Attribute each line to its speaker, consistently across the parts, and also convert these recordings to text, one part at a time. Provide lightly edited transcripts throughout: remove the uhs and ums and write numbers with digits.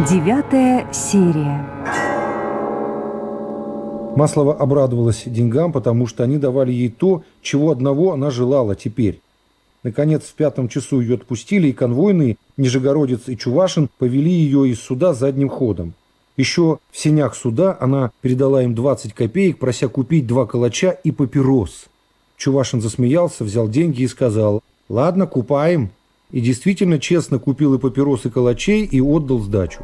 Speaker 1: 9 серия.
Speaker 2: Маслова обрадовалась деньгам, потому что они давали ей то, чего одного она желала теперь. Наконец, в 5 часу ее отпустили, и конвойные, Нижегородец и Чувашин, повели ее из суда задним ходом. Еще в сенях суда она передала им 20 копеек, прося купить 2 калача и папирос. Чувашин засмеялся, взял деньги и сказал: «Ладно, купаем». И действительно честно купил и папирос, и калачей, и отдал сдачу.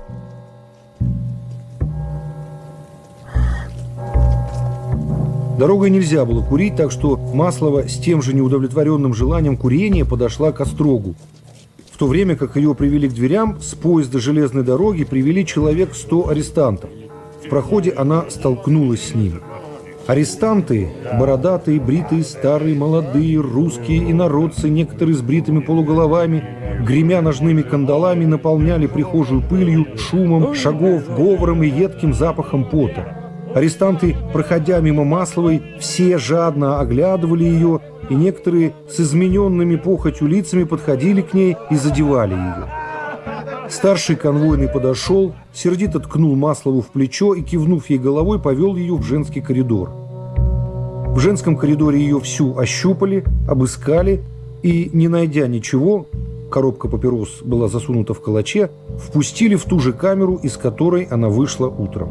Speaker 2: Дорогой нельзя было курить, так что Маслова с тем же неудовлетворенным желанием курения подошла к острогу. В то время как ее привели к дверям, с поезда железной дороги привели человек 100 арестантов. В проходе она столкнулась с ними. Арестанты, бородатые, бритые, старые, молодые, русские, инородцы, некоторые с бритыми полуголовами, гремя ножными кандалами, наполняли прихожую пылью, шумом, шагов, говором и едким запахом пота. Арестанты, проходя мимо Масловой, все жадно оглядывали ее, и некоторые с измененными похотью лицами подходили к ней и задевали ее. Старший конвойный подошел, сердито ткнул Маслову в плечо и, кивнув ей головой, повел ее в женский коридор. В женском коридоре ее всю ощупали, обыскали и, не найдя ничего, коробка папирос была засунута в калаче, впустили в ту же камеру, из которой она вышла утром.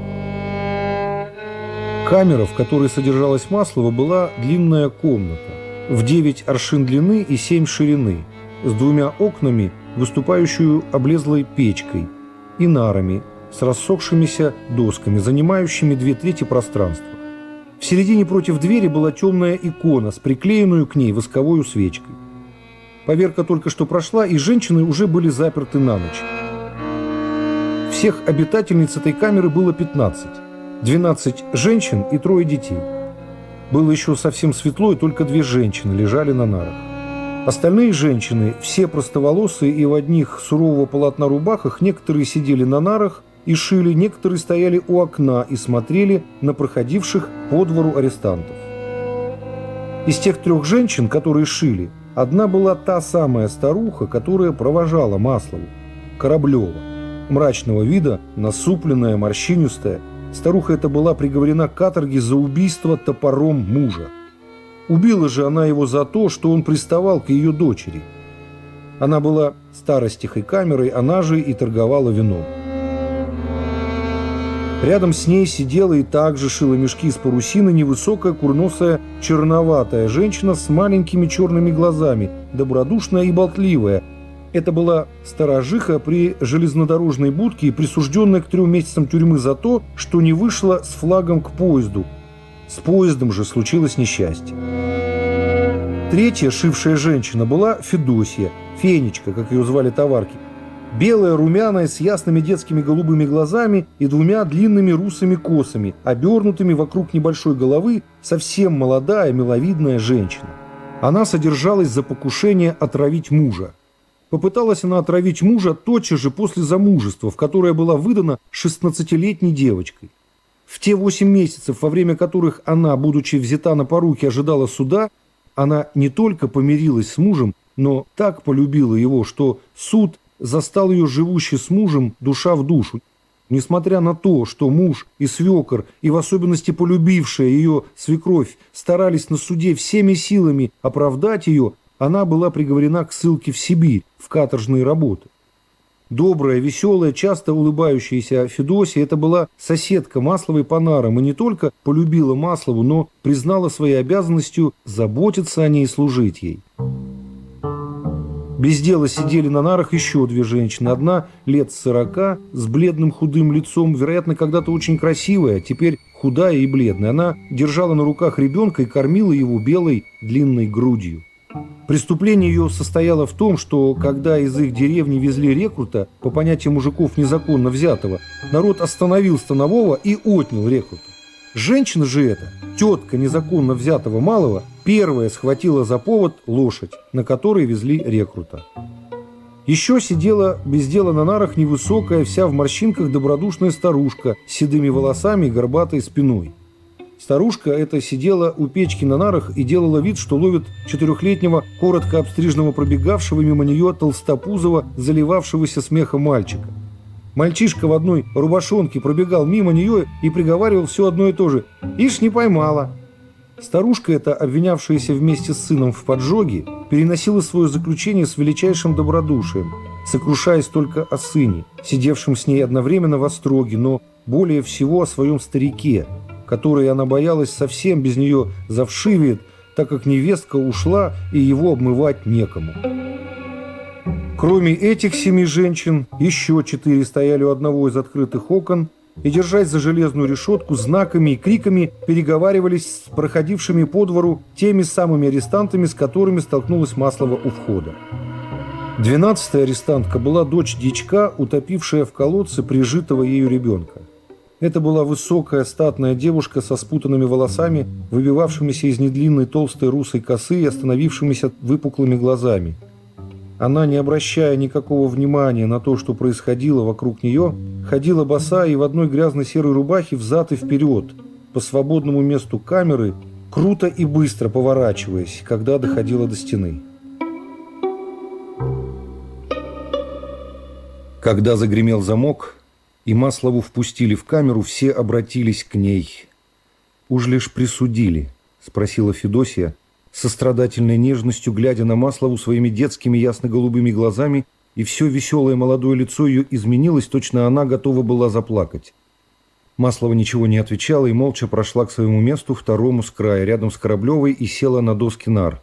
Speaker 2: Камера, в которой содержалась Маслова, была длинная комната, в 9 аршин длины и 7 ширины, с 2 окнами, выступающую облезлой печкой, и нарами с рассохшимися досками, занимающими 2/3 пространства. В середине против двери была темная икона с приклеенную к ней восковой свечкой. Поверка только что прошла, и женщины уже были заперты на ночь. Всех обитательниц этой камеры было 15. 12 женщин и 3 детей. Было еще совсем светло, и только 2 женщины лежали на нарах. Остальные женщины, все простоволосые и в одних сурового полотна рубахах, некоторые сидели на нарах и шили, некоторые стояли у окна и смотрели на проходивших по двору арестантов. Из тех 3 женщин, которые шили, одна была та самая старуха, которая провожала Маслову, Кораблева, мрачного вида, насупленная, морщинистая. Старуха эта была приговорена к каторге за убийство топором мужа. Убила же она его за то, что он приставал к ее дочери. Она была старостихой камерой, она же и торговала вином. Рядом с ней сидела и также шила мешки из парусины невысокая, курносая, черноватая женщина с маленькими черными глазами, добродушная и болтливая. Это была сторожиха при железнодорожной будке и присужденная к 3 месяцам тюрьмы за то, что не вышла с флагом к поезду. С поездом же случилось несчастье. 3-я шившая женщина была Федосья, Фенечка, как ее звали товарки. Белая, румяная, с ясными детскими голубыми глазами и 2 длинными русыми косами, обернутыми вокруг небольшой головы, совсем молодая, миловидная женщина. Она содержалась за покушение отравить мужа. Попыталась она отравить мужа тотчас же после замужества, в которое была выдана 16-летней девочкой. В те 8 месяцев, во время которых она, будучи взята на поруки, ожидала суда, она не только помирилась с мужем, но так полюбила его, что суд застал ее живущей с мужем душа в душу. Несмотря на то, что муж и свекор, и в особенности полюбившая ее свекровь, старались на суде всеми силами оправдать ее, она была приговорена к ссылке в Сибирь, в каторжные работы. Добрая, веселая, часто улыбающаяся Федосия – это была соседка Масловой по нарам и не только полюбила Маслову, но признала своей обязанностью заботиться о ней и служить ей. Без дела сидели на нарах еще 2 женщины. Одна лет 40, с бледным худым лицом, вероятно, когда-то очень красивая, теперь худая и бледная. Она держала на руках ребенка и кормила его белой длинной грудью. Преступление ее состояло в том, что, когда из их деревни везли рекрута, по понятиям мужиков незаконно взятого, народ остановил станового и отнял рекрута. Женщина же эта, тетка незаконно взятого малого, первая схватила за повод лошадь, на которой везли рекрута. Еще сидела без дела на нарах невысокая, вся в морщинках добродушная старушка с седыми волосами и горбатой спиной. Старушка эта сидела у печки на нарах и делала вид, что ловит 4-летнего, коротко обстриженного, пробегавшего мимо нее толстопузого, заливавшегося смехом мальчика. Мальчишка в одной рубашонке пробегал мимо нее и приговаривал все одно и то же: «Ишь, не поймала». Старушка эта, обвинявшаяся вместе с сыном в поджоге, переносила свое заключение с величайшим добродушием, сокрушаясь только о сыне, сидевшем с ней одновременно в остроге, но более всего о своем старике, который, она боялась, совсем без нее завшивеет, так как невестка ушла и его обмывать некому. Кроме этих 7 женщин, еще 4 стояли у одного из открытых окон и, держась за железную решетку, знаками и криками переговаривались с проходившими по двору теми самыми арестантами, с которыми столкнулась Маслова у входа. 12-я арестантка была дочь дьячка, утопившая в колодце прижитого ею ребенка. Это была высокая, статная девушка со спутанными волосами, выбивавшимися из недлинной толстой русой косы и остановившимися выпуклыми глазами. Она, не обращая никакого внимания на то, что происходило вокруг нее, ходила босая и в одной грязной серой рубахе взад и вперед, по свободному месту камеры, круто и быстро поворачиваясь, когда доходила до стены. Когда загремел замок и Маслову впустили в камеру, все обратились к ней. «Уж лишь присудили?» – спросила Федосия, со страдательной нежностью глядя на Маслову своими детскими ясно-голубыми глазами, и все веселое молодое лицо ее изменилось, точно она готова была заплакать. Маслова ничего не отвечала и молча прошла к своему месту, второму с края, рядом с Кораблевой, и села на доски нар.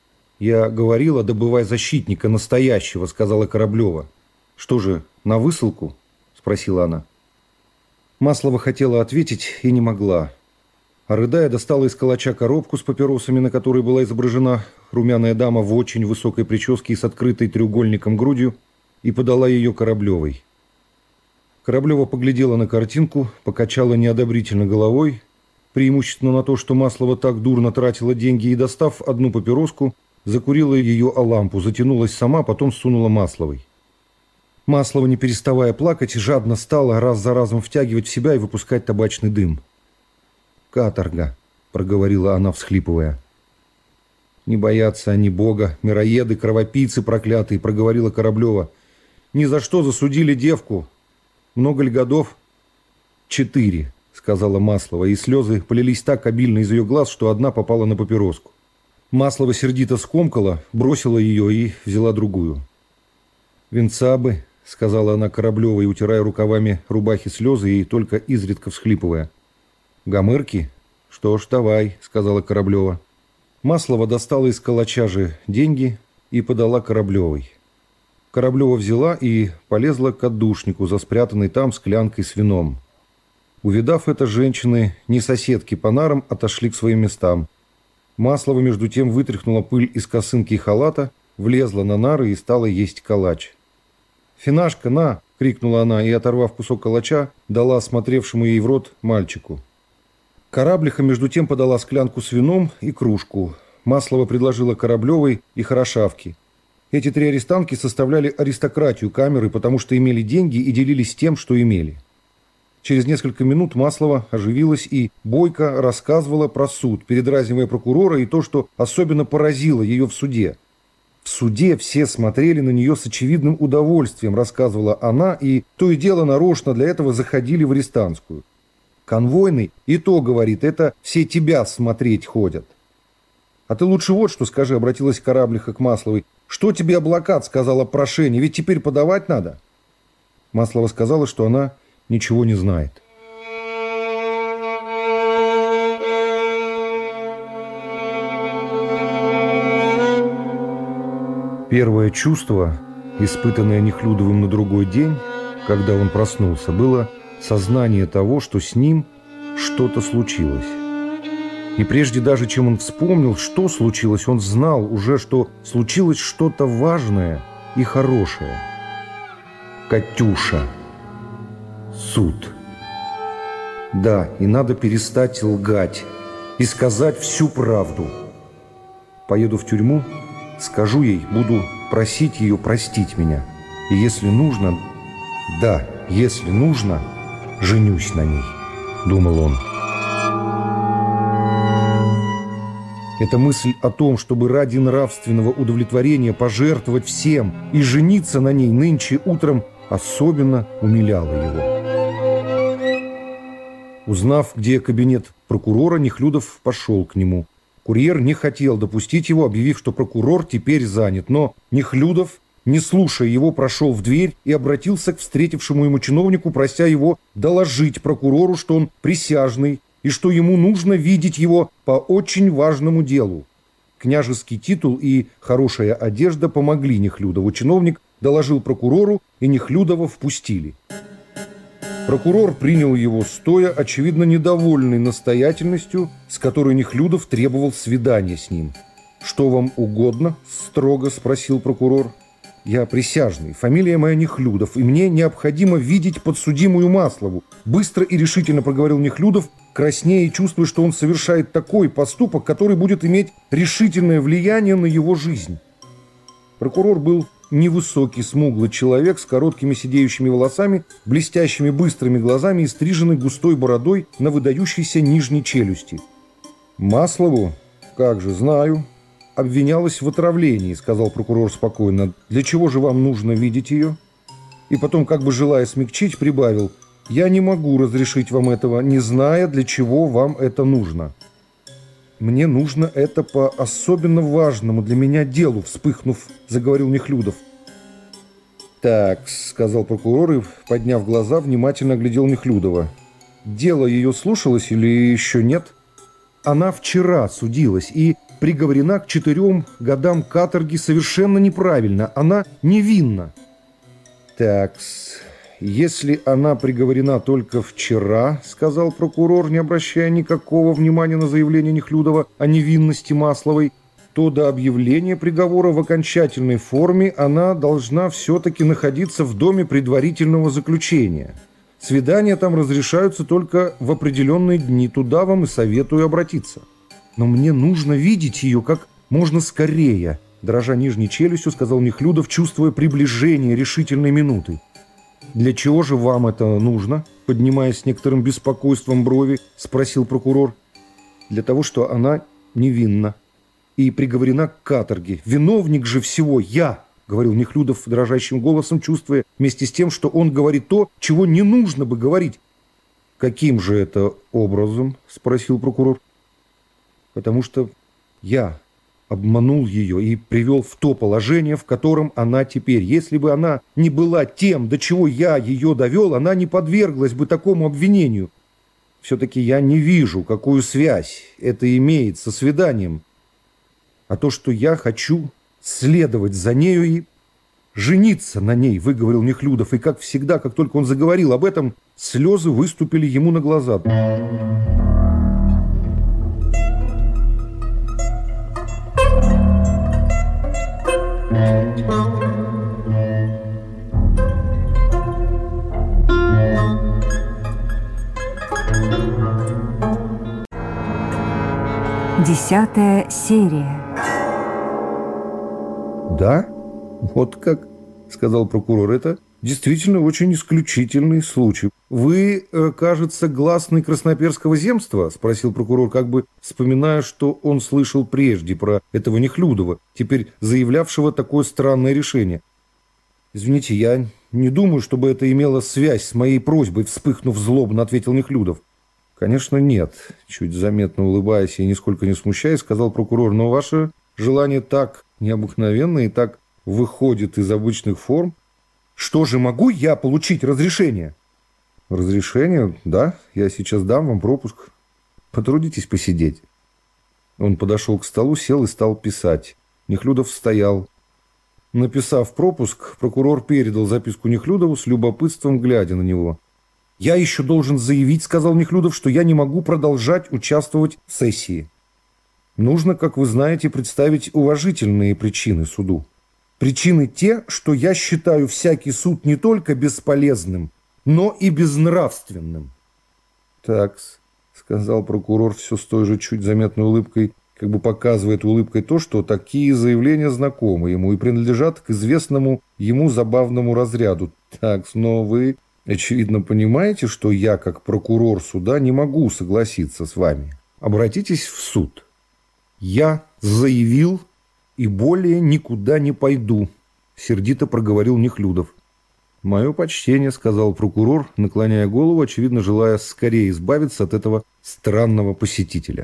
Speaker 2: «Я говорила, добывай защитника, настоящего», — сказала Кораблева. «Что же, на высылку?» — спросила она. Маслова хотела ответить и не могла. А рыдая, достала из калача коробку с папиросами, на которой была изображена румяная дама в очень высокой прическе и с открытой треугольником грудью, и подала ее Кораблевой. Кораблева поглядела на картинку, покачала неодобрительно головой, преимущественно на то, что Маслова так дурно тратила деньги, и, достав одну папироску, закурила ее о лампу, затянулась сама, потом сунула Масловой. Маслова, не переставая плакать, жадно стала раз за разом втягивать в себя и выпускать табачный дым. «Каторга», — проговорила она, всхлипывая. «Не боятся они Бога, мироеды, кровопийцы проклятые», — проговорила Кораблева. «Ни за что засудили девку. Много ли годов?» «4», — сказала Маслова, и слезы полились так обильно из ее глаз, что одна попала на папироску. Маслова сердито скомкала, бросила ее и взяла другую. «Венца бы», — сказала она Кораблевой, утирая рукавами рубахи слезы и только изредка всхлипывая. «Гомырки? Что ж, давай», — сказала Кораблева. Маслова достала из калача же деньги и подала Кораблевой. Кораблева взяла и полезла к отдушнику за спрятанной там склянкой с вином. Увидав это, женщины, не соседки по нарам, отошли к своим местам. Маслова, между тем, вытряхнула пыль из косынки и халата, влезла на нары и стала есть калач. «Финашка, на!» — крикнула она и, оторвав кусок калача, дала смотревшему ей в рот мальчику. Кораблиха, между тем, подала склянку с вином и кружку. Маслова предложила Кораблевой и Хорошавке. Эти 3 арестантки составляли аристократию камеры, потому что имели деньги и делились тем, что имели. Через несколько минут Маслова оживилась и бойко рассказывала про суд, передразнивая прокурора и то, что особенно поразило ее в суде. В суде все смотрели на нее с очевидным удовольствием, рассказывала она, и то и дело нарочно для этого заходили в арестантскую. Конвойный и то говорит, это все тебя смотреть ходят. «А ты лучше вот что скажи», — обратилась Кораблиха к Масловой. «Что тебе облакат сказала прошение? Ведь теперь подавать надо». Маслова сказала, что она ничего не знает. Первое чувство, испытанное Нехлюдовым на другой день, когда он проснулся, было сознание того, что с ним что-то случилось. И прежде даже, чем он вспомнил, что случилось, он знал уже, что случилось что-то важное и хорошее. Катюша. Суд. Да, и надо перестать лгать и сказать всю правду. Поеду в тюрьму, скажу ей, буду просить ее простить меня. И если нужно, да, если нужно, женюсь на ней, думал он. Эта мысль о том, чтобы ради нравственного удовлетворения пожертвовать всем и жениться на ней нынче утром, особенно умиляло его. Узнав, где кабинет прокурора, Нехлюдов пошел к нему. Курьер не хотел допустить его, объявив, что прокурор теперь занят. Но Нехлюдов, не слушая его, прошел в дверь и обратился к встретившему ему чиновнику, прося его доложить прокурору, что он присяжный и что ему нужно видеть его по очень важному делу. Княжеский титул и хорошая одежда помогли Нехлюдову. Чиновник доложил прокурору, и Нехлюдова впустили. Прокурор принял его стоя, очевидно недовольный настоятельностью, с которой Нехлюдов требовал свидания с ним. «Что вам угодно?» – строго спросил прокурор. «Я присяжный, фамилия моя Нехлюдов, и мне необходимо видеть подсудимую Маслову», – быстро и решительно проговорил Нехлюдов, краснея и чувствуя, что он совершает такой поступок, который будет иметь решительное влияние на его жизнь. Прокурор был невысокий, смуглый человек с короткими сидеющими волосами, блестящими быстрыми глазами и стриженной густой бородой на выдающейся нижней челюсти. «Маслову? Как же, знаю. Обвинялась в отравлении», — сказал прокурор спокойно. «Для чего же вам нужно видеть ее?» И потом, как бы желая смягчить, прибавил: «Я не могу разрешить вам этого, не зная, для чего вам это нужно». «Мне нужно это по особенно важному для меня делу», — вспыхнув, заговорил Нехлюдов. «Так», — сказал прокурор и, подняв глаза, внимательно оглядел Нехлюдова. «Дело ее слушалось или еще нет?» «Она вчера судилась и приговорена к 4 годам каторги совершенно неправильно. Она невинна». «Так, если она приговорена только вчера, — сказал прокурор, не обращая никакого внимания на заявление Нехлюдова о невинности Масловой, — то до объявления приговора в окончательной форме она должна все-таки находиться в доме предварительного заключения. Свидания там разрешаются только в определенные дни, туда вам и советую обратиться. Но мне нужно видеть ее как можно скорее, — дрожа нижней челюстью, сказал Нехлюдов, чувствуя приближение решительной минуты. «Для чего же вам это нужно?» — поднимаясь с некоторым беспокойством брови, спросил прокурор. «Для того, что она невинна и приговорена к каторге. Виновник же всего я!» — говорил Нехлюдов дрожащим голосом, чувствуя вместе с тем, что он говорит то, чего не нужно бы говорить. «Каким же это образом?» — спросил прокурор. «Потому что я обманул ее и привел в то положение, в котором она теперь. Если бы она не была тем, до чего я ее довел, она не подверглась бы такому обвинению. Все-таки я не вижу, какую связь это имеет со свиданием. А то, что я хочу следовать за нею и жениться на ней», — выговорил Нехлюдов. И, как всегда, как только он заговорил об этом, слезы выступили ему на глаза.
Speaker 1: Десятая серия.
Speaker 2: «Да? Вот как?» — сказал прокурор. «Это действительно очень исключительный случай. Вы, кажется, гласный Красноперского земства?» — спросил прокурор, как бы вспоминая, что он слышал прежде про этого Нехлюдова, теперь заявлявшего такое странное решение. «Извините, я не думаю, чтобы это имело связь с моей просьбой», — вспыхнув злобно, ответил Нехлюдов. «Конечно, нет», — чуть заметно улыбаясь и нисколько не смущаясь, сказал прокурор. «Но ваше желание так необыкновенно и так выходит из обычных форм. Что же, могу я получить разрешение?» «Разрешение? Да, я сейчас дам вам пропуск. Потрудитесь посидеть». Он подошел к столу, сел и стал писать. Нехлюдов стоял. Написав пропуск, прокурор передал записку Нехлюдову с любопытством, глядя на него. «Я еще должен заявить, — сказал Нехлюдов, — что я не могу продолжать участвовать в сессии. Нужно, как вы знаете, представить уважительные причины суду. Причины те, что я считаю всякий суд не только бесполезным, но и безнравственным». «Так-с», — сказал прокурор все с той же чуть заметной улыбкой, как бы показывая этой улыбкой то, что такие заявления знакомы ему и принадлежат к известному ему забавному разряду. «Так-с, но вы, очевидно, понимаете, что я, как прокурор суда, не могу согласиться с вами. Обратитесь в суд». «Я заявил и более никуда не пойду», — сердито проговорил Нехлюдов. «Мое почтение», — сказал прокурор, наклоняя голову, очевидно, желая скорее избавиться от этого странного посетителя.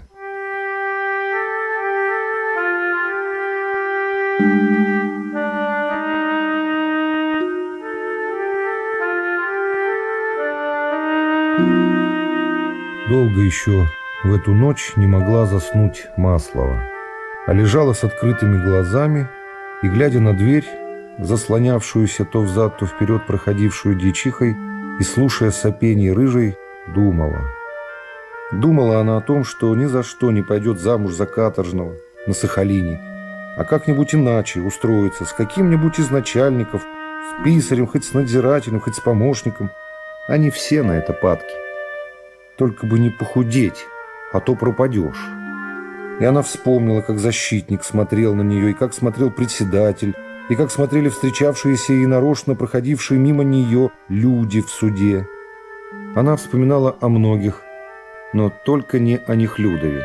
Speaker 2: Долго еще в эту ночь не могла заснуть Маслова, а лежала с открытыми глазами и, глядя на дверь, заслонявшуюся то взад, то вперед проходившую дьячихой, и слушая сопение рыжей, думала. Думала она о том, что ни за что не пойдет замуж за каторжного на Сахалине, а как-нибудь иначе устроиться с каким-нибудь из начальников, с писарем, хоть с надзирателем, хоть с помощником. Они все на это падки. Только бы не похудеть, а то пропадешь. И она вспомнила, как защитник смотрел на нее, и как смотрел председатель, и как смотрели встречавшиеся и нарочно проходившие мимо нее люди в суде. Она вспоминала о многих, но только не о Нехлюдове.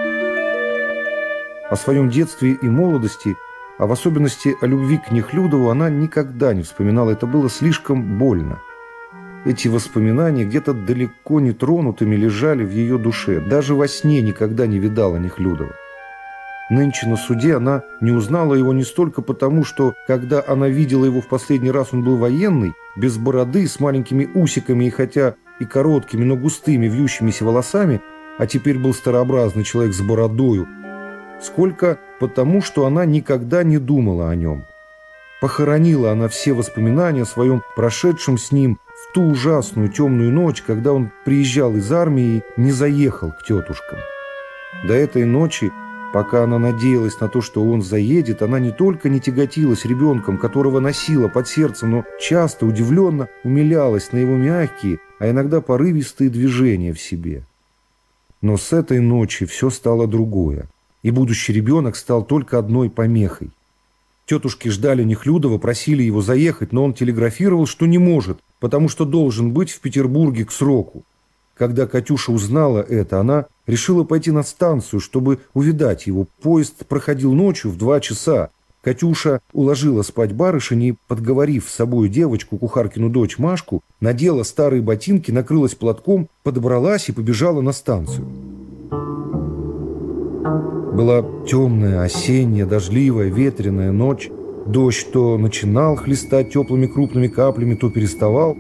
Speaker 2: О своем детстве и молодости, а в особенности о любви к Нехлюдову, она никогда не вспоминала. Это было слишком больно. Эти воспоминания где-то далеко нетронутыми лежали в ее душе. Даже во сне никогда не видала Нехлюдова. Нынче на суде она не узнала его не столько потому, что, когда она видела его в последний раз, он был военный, без бороды, с маленькими усиками и хотя и короткими, но густыми вьющимися волосами, а теперь был старообразный человек с бородою, сколько потому, что она никогда не думала о нем. Похоронила она все воспоминания о своем прошедшем с ним в ту ужасную темную ночь, когда он приезжал из армии и не заехал к тетушкам. До этой ночи, пока она надеялась на то, что он заедет, она не только не тяготилась ребенком, которого носила под сердцем, но часто удивленно умилялась на его мягкие, а иногда порывистые движения в себе. Но с этой ночи все стало другое, и будущий ребенок стал только одной помехой. Тетушки ждали Нехлюдова, просили его заехать, но он телеграфировал, что не может, потому что должен быть в Петербурге к сроку. Когда Катюша узнала это, она решила пойти на станцию, чтобы увидать его. Поезд проходил ночью в 2 часа. Катюша уложила спать барышень и, подговорив с собой девочку, кухаркину дочь Машку, надела старые ботинки, накрылась платком, подобралась и побежала на станцию. Была темная, осенняя, дождливая, ветреная ночь. Дождь то начинал хлестать теплыми крупными каплями, то переставал.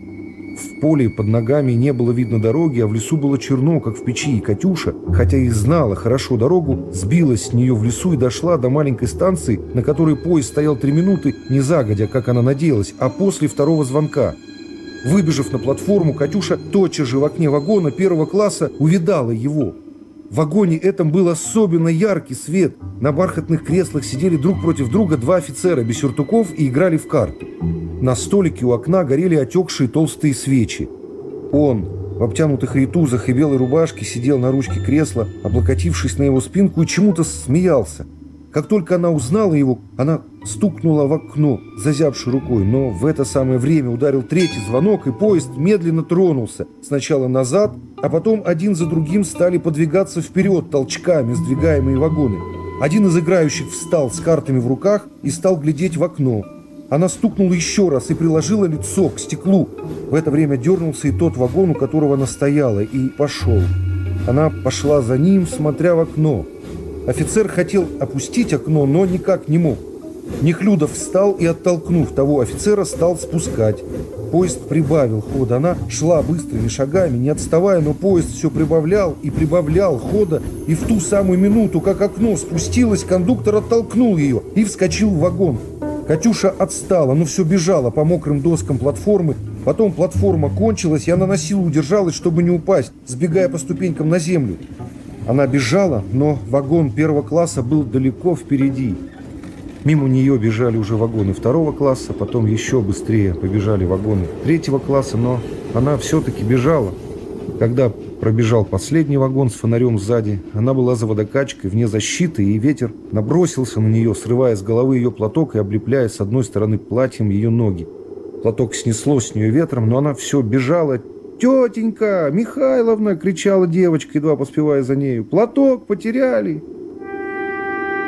Speaker 2: В поле под ногами не было видно дороги, а в лесу было черно, как в печи. И Катюша, хотя и знала хорошо дорогу, сбилась с нее в лесу и дошла до маленькой станции, на которой поезд стоял 3 минуты, не загодя, как она надеялась, а после 2-го звонка. Выбежав на платформу, Катюша тотчас же в окне вагона 1-го класса увидала его. В вагоне этом был особенно яркий свет. На бархатных креслах сидели друг против друга 2 офицера без сюртуков и играли в карты. На столике у окна горели отекшие толстые свечи. Он, в обтянутых рейтузах и белой рубашке, сидел на ручке кресла, облокотившись на его спинку, и чему-то смеялся. Как только она узнала его, она стукнула в окно, зазябшей рукой, но в это самое время ударил 3-й звонок, и поезд медленно тронулся. Сначала назад, а потом один за другим стали подвигаться вперед толчками сдвигаемые вагоны. Один из играющих встал с картами в руках и стал глядеть в окно. Она стукнула еще раз и приложила лицо к стеклу. В это время дернулся и тот вагон, у которого она стояла, и пошел. Она пошла за ним, смотря в окно. Офицер хотел опустить окно, но никак не мог. Нехлюдов встал и, оттолкнув того офицера, стал спускать. Поезд прибавил хода. Она шла быстрыми шагами, не отставая, но поезд все прибавлял и прибавлял хода. И в ту самую минуту, как окно спустилось, кондуктор оттолкнул ее и вскочил в вагон. Катюша отстала, но все бежала по мокрым доскам платформы. Потом платформа кончилась, и она на силу удержалась, чтобы не упасть, сбегая по ступенькам на землю. Она бежала, но вагон 1-го класса был далеко впереди. Мимо нее бежали уже вагоны 2-го класса, потом еще быстрее побежали вагоны 3-го класса, но она все-таки бежала. Когда пробежал последний вагон с фонарем сзади, она была за водокачкой, вне защиты, и ветер набросился на нее, срывая с головы ее платок и облепляя с одной стороны платьем ее ноги. Платок снесло с нее ветром, но она все бежала. «Тетенька Михайловна!» — кричала девочка, едва поспевая за нею. «Платок потеряли!»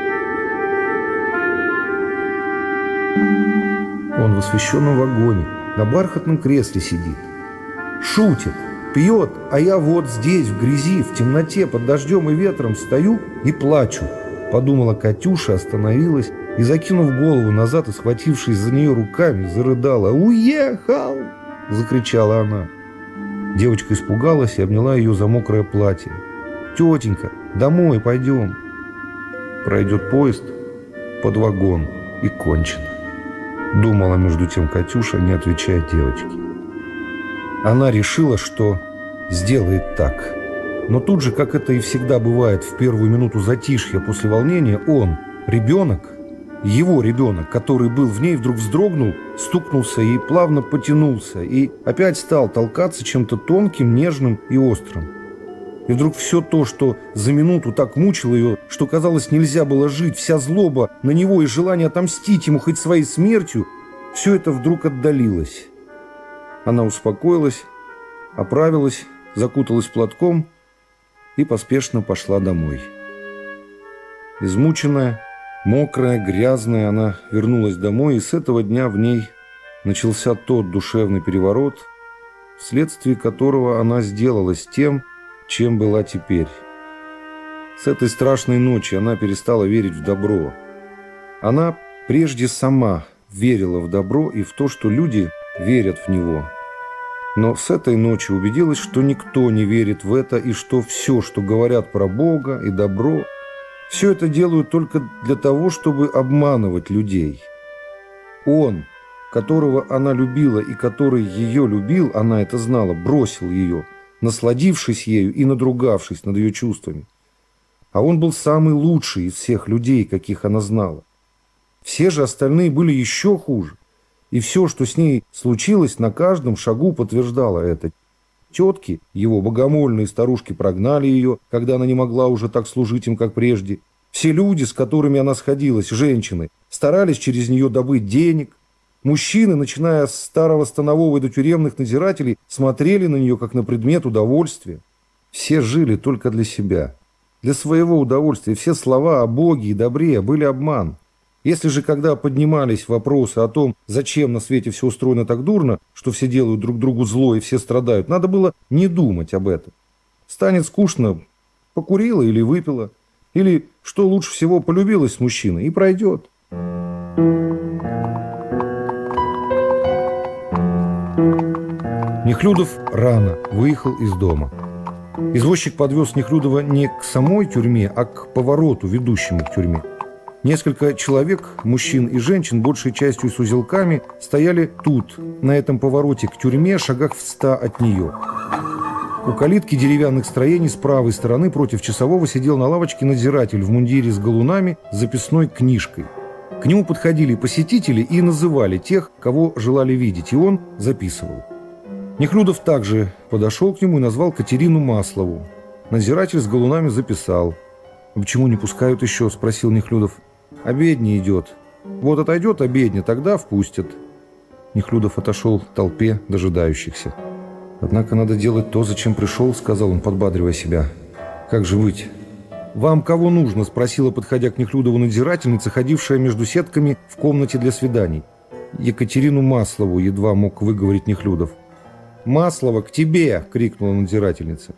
Speaker 2: Он в освещенном вагоне, на бархатном кресле сидит. Шутит, пьет, а я вот здесь, в грязи, в темноте, под дождем и ветром стою и плачу. Подумала Катюша, остановилась и, закинув голову назад и схватившись за нее руками, зарыдала. «Уехал!» – закричала она. Девочка испугалась и обняла ее за мокрое платье. «Тетенька, домой пойдем!» Пройдет поезд под вагон и кончено. Думала между тем Катюша, не отвечая девочке. Она решила, что сделает так. Но тут же, как это и всегда бывает в первую минуту затишья после волнения, он, ребенок, его ребенок, который был в ней, вдруг вздрогнул, стукнулся и плавно потянулся, и опять стал толкаться чем-то тонким, нежным и острым. И вдруг все то, что за минуту так мучило ее, что, казалось, нельзя было жить, вся злоба на него и желание отомстить ему хоть своей смертью, все это вдруг отдалилось. Она успокоилась, оправилась, закуталась платком и поспешно пошла домой. Измученная, мокрая, грязная, она вернулась домой, и с этого дня в ней начался тот душевный переворот, вследствие которого она сделалась тем, чем была теперь. С этой страшной ночи она перестала верить в добро. Она прежде сама верила в добро и в то, что люди верят в него. Но с этой ночи убедилась, что никто не верит в это, и что все, что говорят про Бога и добро, все это делают только для того, чтобы обманывать людей. Он, которого она любила и который ее любил, она это знала, бросил ее, насладившись ею и надругавшись над ее чувствами. А он был самый лучший из всех людей, каких она знала. Все же остальные были еще хуже. И все, что с ней случилось, на каждом шагу подтверждало это. Тетки, его богомольные старушки, прогнали ее, когда она не могла уже так служить им, как прежде. Все люди, с которыми она сходилась, женщины, старались через нее добыть денег. Мужчины, начиная с старого станового и до тюремных надзирателей, смотрели на нее, как на предмет удовольствия. Все жили только для себя, для своего удовольствия. Все слова о Боге и добре были обман. Если же, когда поднимались вопросы о том, зачем на свете все устроено так дурно, что все делают друг другу зло и все страдают, надо было не думать об этом. Станет скучно, покурила или выпила, или, что лучше всего, полюбилась с мужчиной, и пройдет. Нехлюдов рано выехал из дома. Извозчик подвез Нехлюдова не к самой тюрьме, а к повороту, ведущему к тюрьме. Несколько человек, мужчин и женщин, большей частью с узелками, стояли тут, на этом повороте к тюрьме, шагах в 100 от нее. У калитки деревянных строений с правой стороны против часового сидел на лавочке надзиратель в мундире с галунами с записной книжкой. К нему подходили посетители и называли тех, кого желали видеть, и он записывал. Нехлюдов также подошел к нему и назвал Катерину Маслову. Надзиратель с галунами записал. «Почему не пускают еще?» – спросил Нехлюдов. «Обедня идет. Вот отойдет обедня, тогда впустят». Нехлюдов отошел к толпе дожидающихся. «Однако надо делать то, зачем пришел», – сказал он, подбадривая себя. «Как же быть?» «Вам кого нужно?» – спросила, подходя к Нехлюдову, надзирательница, ходившая между сетками в комнате для свиданий. «Екатерину Маслову», – едва мог выговорить Нехлюдов. «Маслова, к тебе!» – крикнула надзирательница.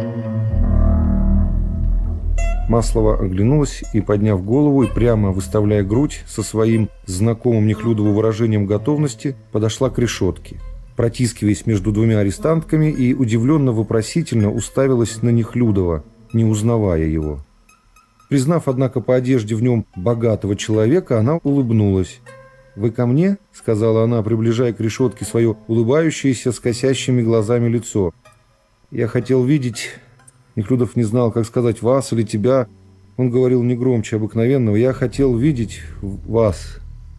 Speaker 2: Маслова оглянулась и, подняв голову и прямо выставляя грудь, со своим знакомым Нехлюдову выражением готовности, подошла к решетке. Протискиваясь между двумя арестантками и удивленно-вопросительно уставилась на Нехлюдова, не узнавая его. Признав, однако, по одежде в нем богатого человека, она улыбнулась. «Вы ко мне?» – сказала она, приближая к решетке свое улыбающееся с косящими глазами лицо. «Я хотел видеть...» Нехлюдов не знал, как сказать «вас» или «тебя». Он говорил не громче обыкновенного. «Я хотел видеть вас».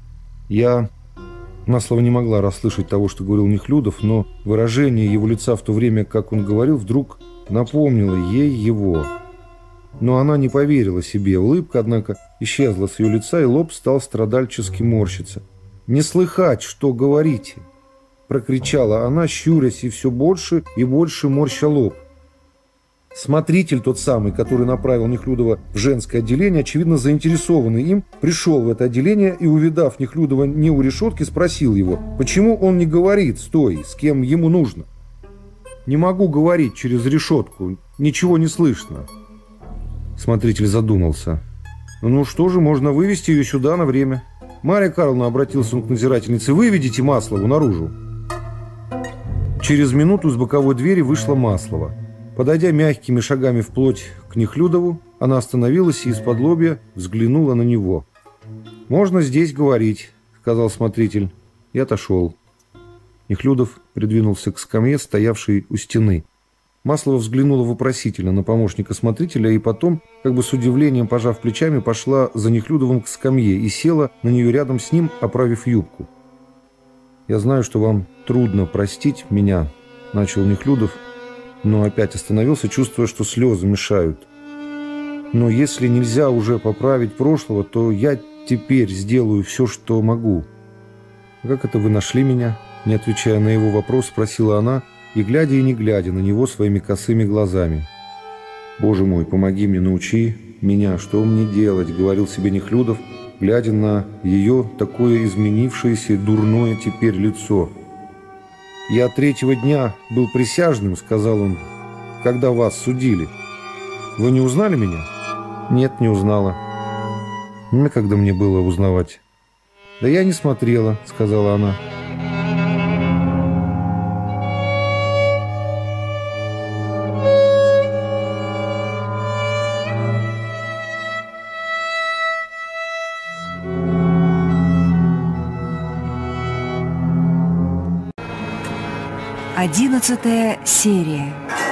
Speaker 2: Маслова не могла расслышать того, что говорил Нехлюдов, но выражение его лица в то время, как он говорил, вдруг напомнило ей его. Но она не поверила себе. Улыбка, однако, исчезла с ее лица, и лоб стал страдальчески морщиться. «Не слыхать, что говорите!» – прокричала она, щурясь и все больше и больше морща лоб. Смотритель, тот самый, который направил Нехлюдова в женское отделение, очевидно заинтересованный им, пришел в это отделение и, увидав Нехлюдова не у решетки, спросил его, почему он не говорит с той, с кем ему нужно. «Не могу говорить через решетку, ничего не слышно». Смотритель задумался. «Ну что же, можно вывести ее сюда на время». «Марья Карловна», — обратился он к надзирательнице, — «выведите Маслову наружу». Через минуту из боковой двери вышла Маслова. Подойдя мягкими шагами вплоть к Нехлюдову, она остановилась и из-под лобья взглянула на него. «Можно здесь говорить», — сказал смотритель, и отошел. Нехлюдов придвинулся к скамье, стоявшей у стены. Маслова взглянула вопросительно на помощника смотрителя и потом, как бы с удивлением пожав плечами, пошла за Нехлюдовым к скамье и села на нее рядом с ним, оправив юбку. «Я знаю, что вам трудно простить меня», — начал Нехлюдов, но опять остановился, чувствуя, что слезы мешают. «Но если нельзя уже поправить прошлого, то я теперь сделаю все, что могу». «Как это вы нашли меня?» Не отвечая на его вопрос, спросила она, и глядя и не глядя на него своими косыми глазами. «Боже мой, помоги мне, научи меня, что мне делать», — говорил себе Нехлюдов, глядя на ее такое изменившееся и дурное теперь лицо. «Я 3-го дня был присяжным», — сказал он, — «когда вас судили. Вы не узнали меня?» «Нет, не узнала». «Некогда мне было узнавать». «Да я не смотрела», — сказала она.
Speaker 1: Одиннадцатая серия.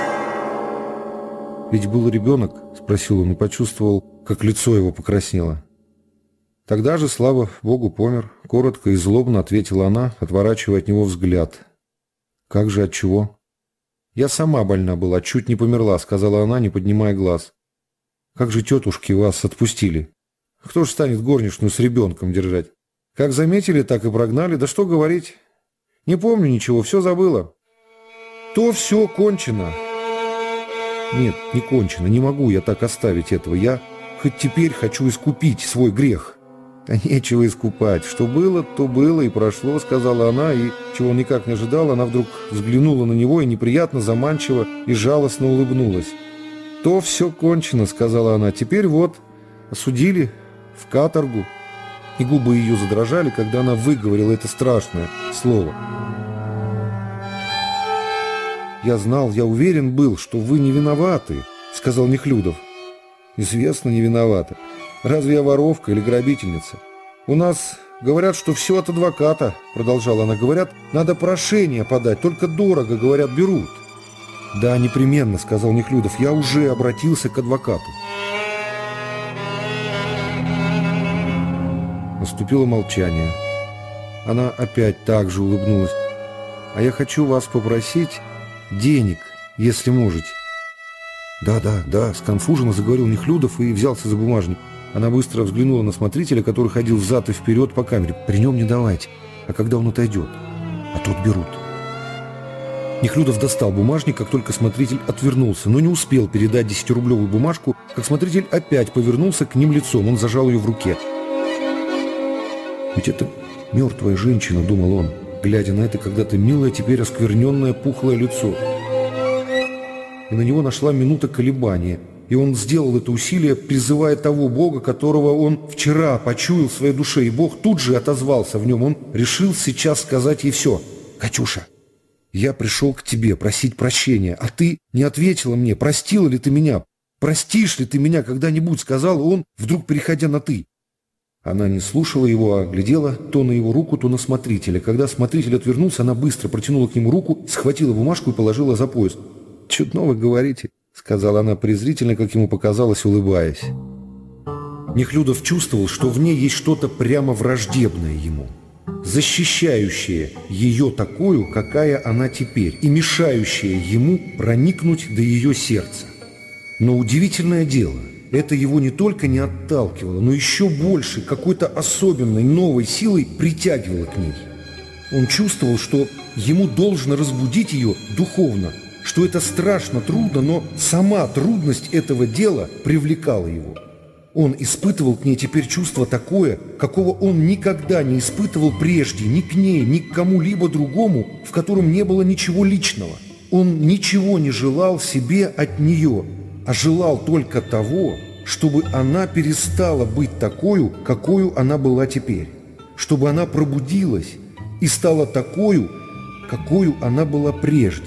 Speaker 2: «Ведь был ребенок?» — спросил он и почувствовал, как лицо его покраснело. «Тогда же, слава Богу, помер», — коротко и злобно ответила она, отворачивая от него взгляд. «Как же, от чего?» «Я сама больна была, чуть не померла», — сказала она, не поднимая глаз. «Как же тетушки вас отпустили? Кто ж станет горничную с ребенком держать? Как заметили, так и прогнали, да что говорить? Не помню ничего, все забыла». «То все кончено». «Нет, не кончено, не могу я так оставить этого. Я хоть теперь хочу искупить свой грех». «Да нечего искупать. Что было, то было и прошло», — сказала она, и, чего он никак не ожидал, она вдруг взглянула на него и неприятно, заманчиво и жалостно улыбнулась. «То все кончено», — сказала она. «Теперь вот, осудили в каторгу». И губы ее задрожали, когда она выговорила это страшное слово. «Я знал, я уверен был, что вы не виноваты», — сказал Нехлюдов. «Известно, не виновата. Разве я воровка или грабительница? У нас говорят, что все от адвоката», — продолжала она. «Говорят, надо прошение подать, только дорого, говорят, берут». «Да, непременно», — сказал Нехлюдов. «Я уже обратился к адвокату». Наступило молчание. Она опять так же улыбнулась. «А я хочу вас попросить денег, если можете». Да, сконфуженно заговорил Нехлюдов и взялся за бумажник. Она быстро взглянула на смотрителя, который ходил взад и вперед по камере. «При нем не давайте, а когда он отойдет, а тот берут». Нехлюдов достал бумажник, как только смотритель отвернулся, но не успел передать 10-рублевую бумажку, как смотритель опять повернулся к ним лицом. Он зажал ее в руке. «Ведь это мертвая женщина», — думал он, глядя на это когда-то милое, теперь оскверненное пухлое лицо. И на него нашла минута колебания, и он сделал это усилие, призывая того Бога, которого он вчера почуял в своей душе, и Бог тут же отозвался в нем. Он решил сейчас сказать ей все. «Катюша, я пришел к тебе просить прощения, а ты не ответила мне, простила ли ты меня, простишь ли ты меня когда-нибудь», — сказал он, вдруг переходя на «ты». Она не слушала его, а глядела то на его руку, то на смотрителя. Когда смотритель отвернулся, она быстро протянула к нему руку, схватила бумажку и положила за пояс. «Чудно вы говорите», — сказала она презрительно, как ему показалось, улыбаясь. Нехлюдов чувствовал, что в ней есть что-то прямо враждебное ему, защищающее ее такую, какая она теперь, и мешающее ему проникнуть до ее сердца. Но удивительное дело, это его не только не отталкивало, но еще больше какой-то особенной новой силой притягивало к ней. Он чувствовал, что ему должно разбудить ее духовно, что это страшно трудно, но сама трудность этого дела привлекала его. Он испытывал к ней теперь чувство такое, какого он никогда не испытывал прежде ни к ней, ни к кому-либо другому, в котором не было ничего личного. Он ничего не желал себе от нее, а желал только того, чтобы она перестала быть такою, какою она была теперь, чтобы она пробудилась и стала такою, какою она была прежде.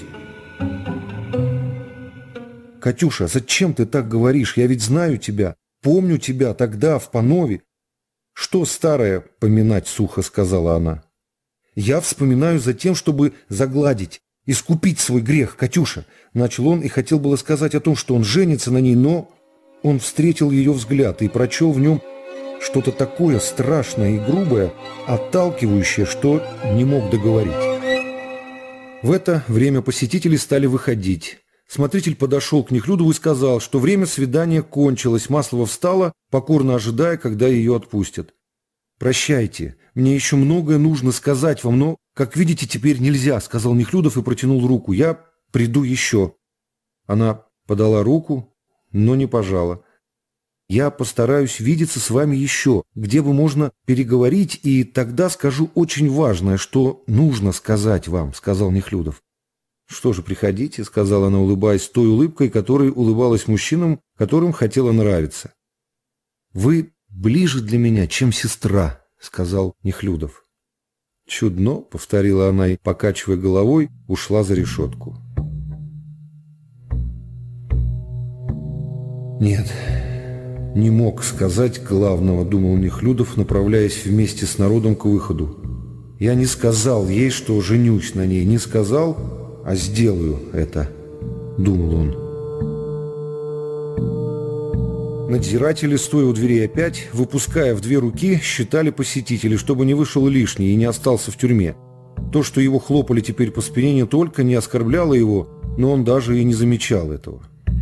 Speaker 2: «Катюша, зачем ты так говоришь? Я ведь знаю тебя. Помню тебя тогда, в Панове». «Что старое поминать?» — сухо сказала она. «Я вспоминаю за тем, чтобы загладить, искупить свой грех, Катюша», — начал он и хотел было сказать о том, что он женится на ней, но он встретил ее взгляд и прочел в нем что-то такое страшное и грубое, отталкивающее, что не мог договорить. В это время посетители стали выходить. Смотритель подошел к Нехлюдову и сказал, что время свидания кончилось. Маслова встала, покорно ожидая, когда ее отпустят. «Прощайте, мне еще многое нужно сказать вам, но, как видите, теперь нельзя», — сказал Нехлюдов и протянул руку. «Я приду еще». Она подала руку, но не пожала. «Я постараюсь видеться с вами еще, где бы можно переговорить, и тогда скажу очень важное, что нужно сказать вам», — сказал Нехлюдов. «Что же, приходите», — сказала она, улыбаясь той улыбкой, которой улыбалась мужчинам, которым хотела нравиться. «Вы ближе для меня, чем сестра», — сказал Нехлюдов. «Чудно», — повторила она и, покачивая головой, ушла за решетку. «Нет, не мог сказать главного», — думал Нехлюдов, направляясь вместе с народом к выходу. «Я не сказал ей, что женюсь на ней, не сказал, а сделаю это», — думал он. Надзиратели, стоя у дверей опять, выпуская в две руки, считали посетителей, чтобы не вышел лишний и не остался в тюрьме. То, что его хлопали теперь по спине, не только не оскорбляло его, но он даже и не замечал этого.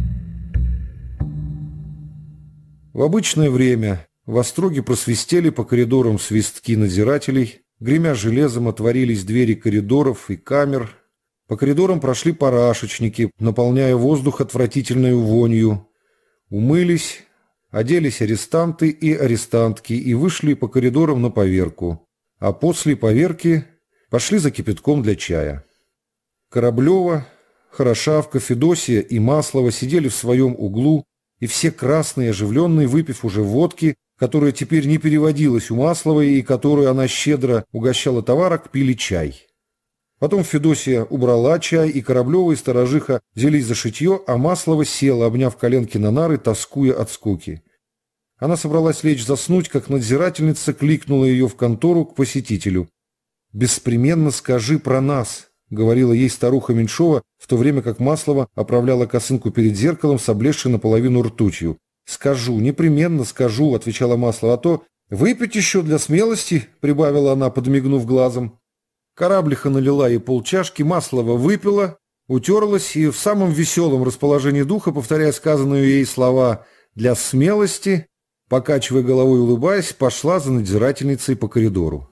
Speaker 2: В обычное время в остроге просвистели по коридорам свистки надзирателей, гремя железом отворились двери коридоров и камер. По коридорам прошли парашечники, наполняя воздух отвратительной вонью. Умылись, оделись арестанты и арестантки и вышли по коридорам на поверку. А после поверки пошли за кипятком для чая. Кораблева, Хорошавка, Федосия и Маслова сидели в своем углу, и все красные, оживленные, выпив уже водки, которая теперь не переводилась у Масловой и которую она щедро угощала товарок, пили чай. Потом Федосия убрала чай, и Кораблева и сторожиха взялись за шитье, а Маслова села, обняв коленки на нары, тоскуя от скуки. Она собралась лечь заснуть, как надзирательница кликнула ее в контору к посетителю. «Беспременно скажи про нас», — говорила ей старуха Меньшова, в то время как Маслова оправляла косынку перед зеркалом с облезшей наполовину ртутью. «Скажу, непременно скажу», — отвечала Маслова, — «а то выпить еще для смелости», — прибавила она, подмигнув глазом. Кораблиха налила ей полчашки, Маслова выпила, утерлась и в самом веселом расположении духа, повторяя сказанные ей слова «для смелости», покачивая головой и улыбаясь, пошла за надзирательницей по коридору.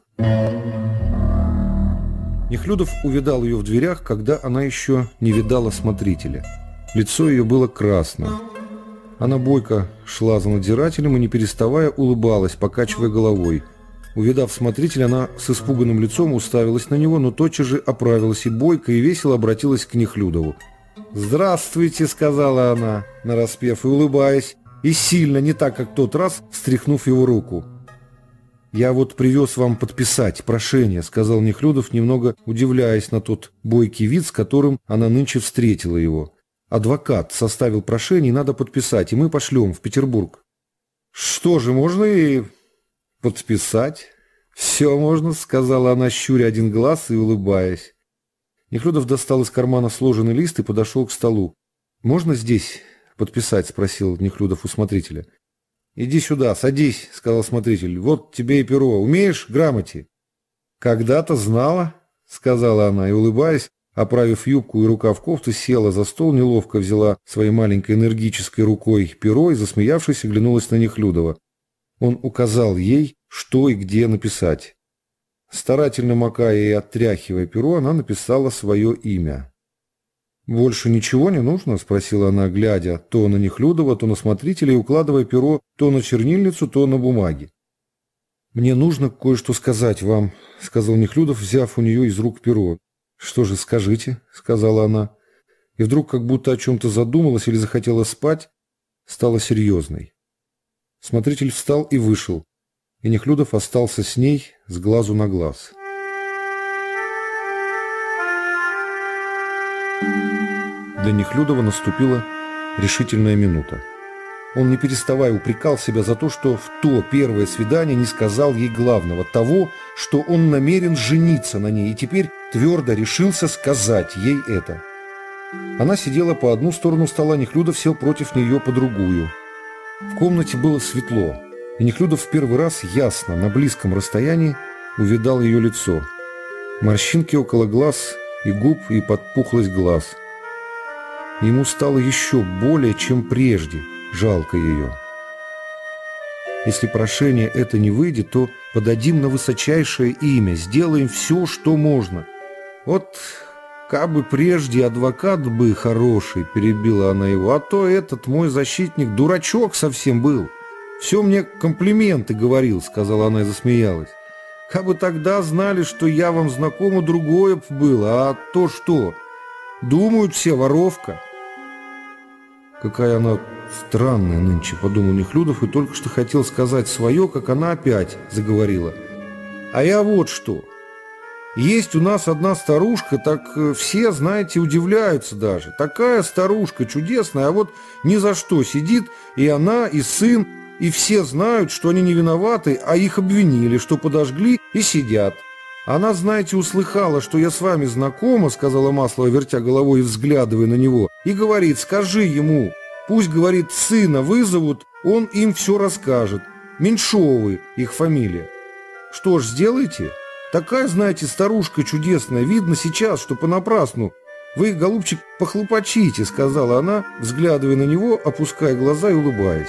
Speaker 2: Нехлюдов увидал ее в дверях, когда она еще не видала смотрителя. Лицо ее было красное. Она бойко шла за надзирателем и, не переставая, улыбалась, покачивая головой. Увидав смотрителя, она с испуганным лицом уставилась на него, но тотчас же оправилась и бойко и весело обратилась к Нехлюдову. «Здравствуйте», — сказала она, нараспев и улыбаясь, и сильно, не так, как в тот раз, встряхнув его руку. «Я вот привез вам подписать прошение», — сказал Нехлюдов, немного удивляясь на тот бойкий вид, с которым она нынче встретила его. «Адвокат составил прошение, надо подписать, и мы пошлем в Петербург». «Что же, можно и подписать?» «Все можно», — сказала она, щуря один глаз и улыбаясь. Нехлюдов достал из кармана сложенный лист и подошел к столу. «Можно здесь подписать?» — спросил Нехлюдов у смотрителя. «Иди сюда, садись», — сказал смотритель. «Вот тебе и перо. Умеешь грамоте?» «Когда-то знала», — сказала она, и, улыбаясь, оправив юбку и рукав кофты, села за стол, неловко взяла своей маленькой энергической рукой перо и, засмеявшись, оглянулась на Нехлюдова. Он указал ей, что и где написать. Старательно макая и оттряхивая перо, она написала свое имя. «Больше ничего не нужно?» – спросила она, глядя то на Нехлюдова, то на смотрителя и укладывая перо то на чернильницу, то на бумаге. «Мне нужно кое-что сказать вам», – сказал Нехлюдов, взяв у нее из рук перо. «Что же, скажите», – сказала она. И вдруг, как будто о чем-то задумалась или захотела спать, стала серьезной. Смотритель встал и вышел, и Нехлюдов остался с ней с глазу на глаз. Для Нехлюдова наступила решительная минута. Он, не переставая, упрекал себя за то, что в то первое свидание не сказал ей главного, того, что он намерен жениться на ней, и теперь твердо решился сказать ей это. Она сидела по одну сторону стола, Нехлюдов сел против нее по другую. В комнате было светло, и Нехлюдов в первый раз ясно, на близком расстоянии, увидал ее лицо. Морщинки около глаз и губ, и подпухлость глаз. Ему стало еще более, чем прежде, жалко ее. «Если прошение это не выйдет, то подадим на высочайшее имя, сделаем все, что можно. Вот кабы прежде адвокат бы хороший», — перебила она его, «а то этот мой защитник дурачок совсем был. Все мне комплименты говорил», — сказала она и засмеялась. «Кабы тогда знали, что я вам знакома, другое б было, а то что? Думают все, воровка». «Какая она странная нынче», — подумал Нехлюдов, и только что хотел сказать свое, как она опять заговорила. «А я вот что. Есть у нас одна старушка, так все, знаете, удивляются даже. Такая старушка чудесная, а вот ни за что сидит и она, и сын, и все знают, что они не виноваты, а их обвинили, что подожгли и сидят. Она, знаете, услыхала, что я с вами знакома, — сказала Маслова, вертя головой и взглядывая на него, — и говорит: скажи ему, пусть, говорит, сына вызовут, он им все расскажет. Меньшовы их фамилия. Что ж, сделайте? Такая, знаете, старушка чудесная, видно сейчас, что понапрасну. Вы, голубчик, похлопочите, — сказала она, взглядывая на него, опуская глаза и улыбаясь.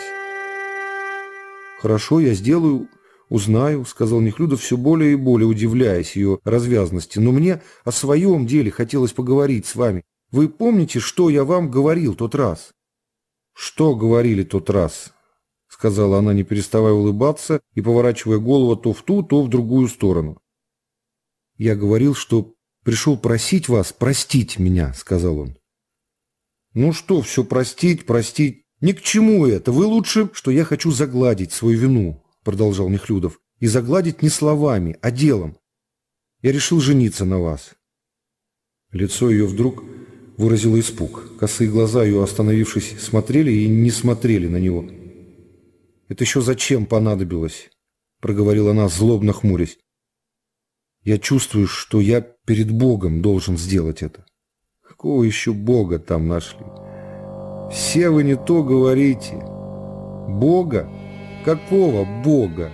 Speaker 2: «Хорошо, я сделаю, узнаю», — сказал Нехлюдов, все более и более удивляясь ее развязности. «Но мне о своем деле хотелось поговорить с вами. Вы помните, что я вам говорил тот раз?» «Что говорили тот раз?» — сказала она, не переставая улыбаться и поворачивая голову то в ту, то в другую сторону. «Я говорил, что пришел просить вас простить меня», — сказал он. «Ну что, все простить, простить? Ни к чему это. Вы лучше, что я хочу загладить свою вину», — продолжал Нехлюдов. «И загладить не словами, а делом. Я решил жениться на вас». Лицо ее вдруг выразило испуг. Косые глаза ее, остановившись, смотрели и не смотрели на него. «Это еще зачем понадобилось?» — проговорила она, злобно хмурясь. «Я чувствую, что я перед Богом должен сделать это». «Какого еще Бога там нашли? Все вы не то говорите. Бога? Какого Бога?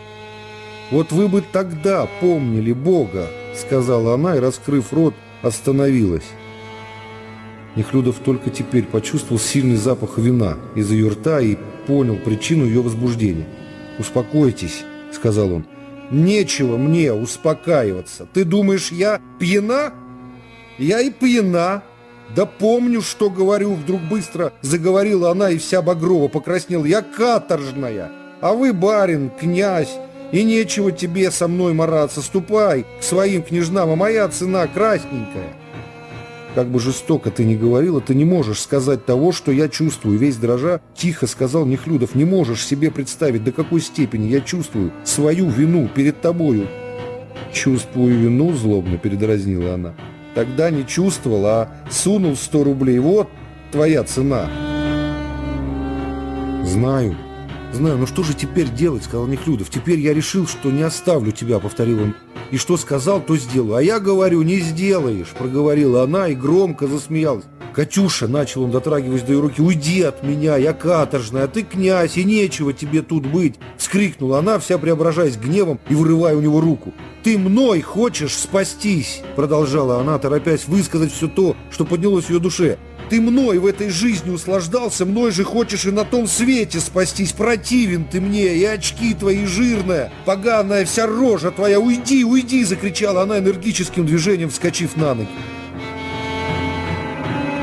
Speaker 2: Вот вы бы тогда помнили Бога», — сказала она и, раскрыв рот, остановилась. Нехлюдов только теперь почувствовал сильный запах вина из ее рта и понял причину ее возбуждения. «Успокойтесь», — сказал он. «Нечего мне успокаиваться. Ты думаешь, я пьяна? Я и пьяна. Да помню, что говорю», — вдруг быстро заговорила она, и вся багрова покраснела. «Я каторжная, а вы барин, князь, и нечего тебе со мной мараться. Ступай к своим княжнам, а моя цена красненькая». «Как бы жестоко ты ни говорила, ты не можешь сказать того, что я чувствую», — весь дрожа тихо сказал Нехлюдов. «Не можешь себе представить, до какой степени я чувствую свою вину перед тобою». «Чувствую вину?» — злобно передразнила она. «Тогда не чувствовал, а сунул 100 рублей. Вот твоя цена». «Знаю, но что же теперь делать?» — сказал Нехлюдов. «Теперь я решил, что не оставлю тебя», — повторил он. «И что сказал, то сделаю». «А я говорю, не сделаешь», — проговорила она и громко засмеялась. «Катюша», — начал он, дотрагиваясь до ее руки, — «уйди от меня, я каторжная, а ты князь, и нечего тебе тут быть», — вскрикнула она, вся преображаясь гневом и вырывая у него руку. «Ты мной хочешь спастись», — продолжала она, торопясь высказать все то, что поднялось в ее душе. «Ты мной в этой жизни услаждался, мной же хочешь и на том свете спастись. Противен ты мне, и очки твои жирная, поганая вся рожа твоя. Уйди, уйди!» — закричала она энергическим движением, вскочив на ноги.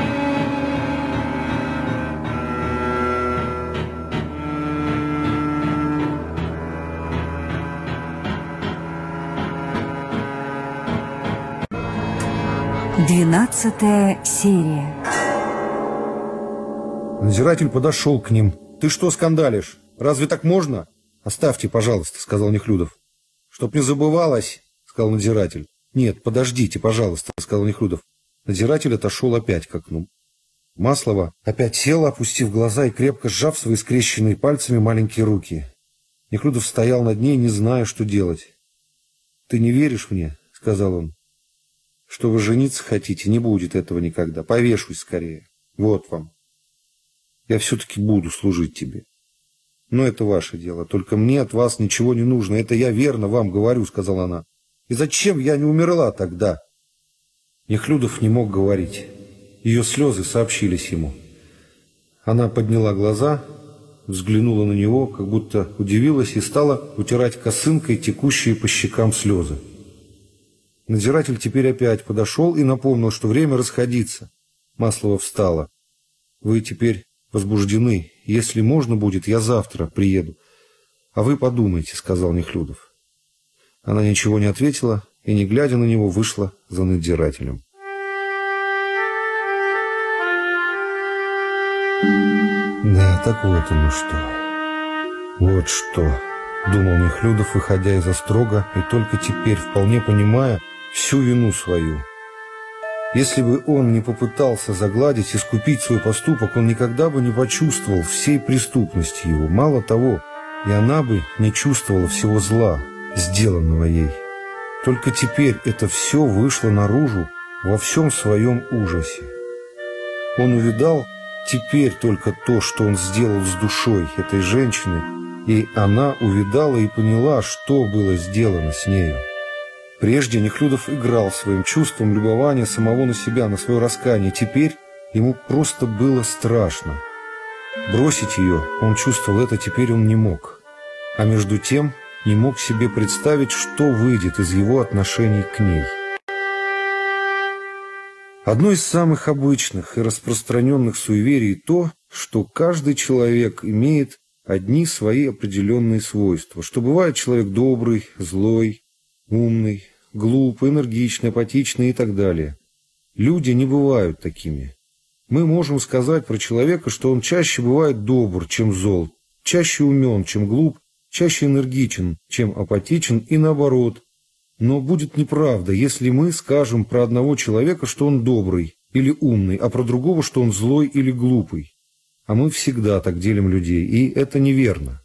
Speaker 1: 12 серия.
Speaker 2: Надзиратель подошел к ним. «Ты что скандалишь? Разве так можно?» «Оставьте, пожалуйста», — сказал Нехлюдов. «Чтоб не забывалось», — сказал надзиратель. «Нет, подождите, пожалуйста», — сказал Нехлюдов. Надзиратель отошел опять к окну. Маслова опять села, опустив глаза и крепко сжав свои скрещенные пальцами маленькие руки. Нехлюдов стоял над ней, не зная, что делать. «Ты не веришь мне?» — сказал он. «Что вы жениться хотите, не будет этого никогда. Повешусь скорее. Вот вам. Я все-таки буду служить тебе. Но это ваше дело. Только мне от вас ничего не нужно. Это я верно вам говорю», — сказала она. «И зачем я не умерла тогда?» Нехлюдов не мог говорить. Ее слезы сообщились ему. Она подняла глаза, взглянула на него, как будто удивилась, и стала утирать косынкой текущие по щекам слезы. Надзиратель теперь опять подошел и напомнил, что время расходиться. Маслова встала. «Вы теперь возбуждены. Если можно будет, я завтра приеду. А вы подумайте», — сказал Нехлюдов. Она ничего не ответила и, не глядя на него, вышла за надзирателем. «Да, так вот оно что. Вот что», — думал Нехлюдов, выходя из острога, и только теперь, вполне понимая всю вину свою. Если бы он не попытался загладить, искупить свой поступок, он никогда бы не почувствовал всей преступности его. Мало того, и она бы не чувствовала всего зла, сделанного ей. Только теперь это все вышло наружу во всем своем ужасе. Он увидал теперь только то, что он сделал с душой этой женщины, и она увидала и поняла, что было сделано с нею. Прежде Нехлюдов играл своим чувством любования самого на себя, на свое раскаяние. Теперь ему просто было страшно. Бросить ее, он чувствовал это, теперь он не мог. А между тем не мог себе представить, что выйдет из его отношений к ней. Одно из самых обычных и распространенных суеверий то, что каждый человек имеет одни свои определенные свойства, что бывает человек добрый, злой, умный, глупый, энергичный, апатичный и так далее. Люди не бывают такими. Мы можем сказать про человека, что он чаще бывает добр, чем зол, чаще умен, чем глуп, чаще энергичен, чем апатичен и наоборот. Но будет неправда, если мы скажем про одного человека, что он добрый или умный, а про другого, что он злой или глупый. А мы всегда так делим людей, и это неверно.